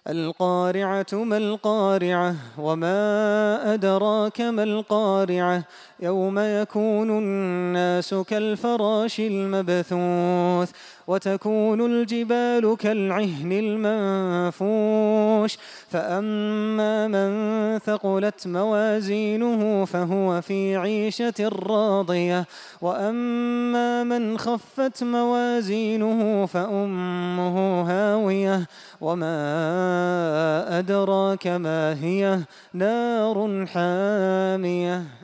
القارعة ما القارعة وما أدراك ما القارعة يوم يكون الناس كالفراش المبثوث وتكون الجبال كالعهن المنفوش فأما من ثقلت موازينه فهو في عيشة راضية وأما من خفت موازينه فأمه هاوية وما أدراك ما هي نار حامية.